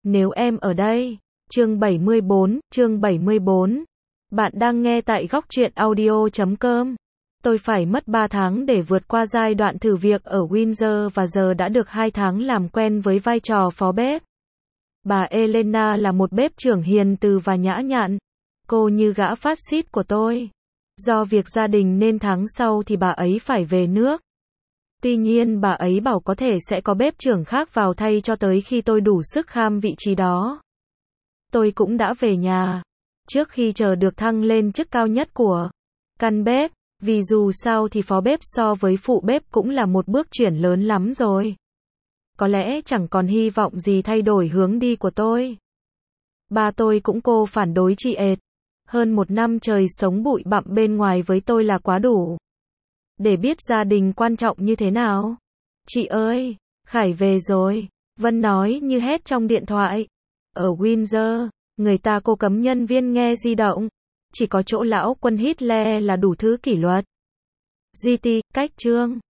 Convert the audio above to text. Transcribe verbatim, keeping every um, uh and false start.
Nếu em ở đây. Chương bảy mươi bốn, chương bảy mươi bốn. Bạn đang nghe tại góc truyện audio chấm com. Tôi phải mất ba tháng để vượt qua giai đoạn thử việc ở Windsor và giờ đã được hai tháng làm quen với vai trò phó bếp. Bà Elena là một bếp trưởng hiền từ và nhã nhặn. Cô như gã phát xít của tôi. Do việc gia đình nên tháng sau thì bà ấy phải về nước. Tuy nhiên bà ấy bảo có thể sẽ có bếp trưởng khác vào thay cho tới khi tôi đủ sức kham vị trí đó. Tôi cũng đã về nhà, trước khi chờ được thăng lên chức cao nhất của căn bếp, vì dù sao thì phó bếp so với phụ bếp cũng là một bước chuyển lớn lắm rồi. Có lẽ chẳng còn hy vọng gì thay đổi hướng đi của tôi. Ba tôi cũng cô phản đối chị ệt. Hơn một năm trời sống bụi bặm bên ngoài với tôi là quá đủ để biết gia đình quan trọng như thế nào. Chị ơi, Khải về rồi, Vân nói như hét trong điện thoại. Ở Windsor, người ta cô cấm nhân viên nghe di động. Chỉ có chỗ lão quân Hitler là đủ thứ kỷ luật. giê tê, cách chương.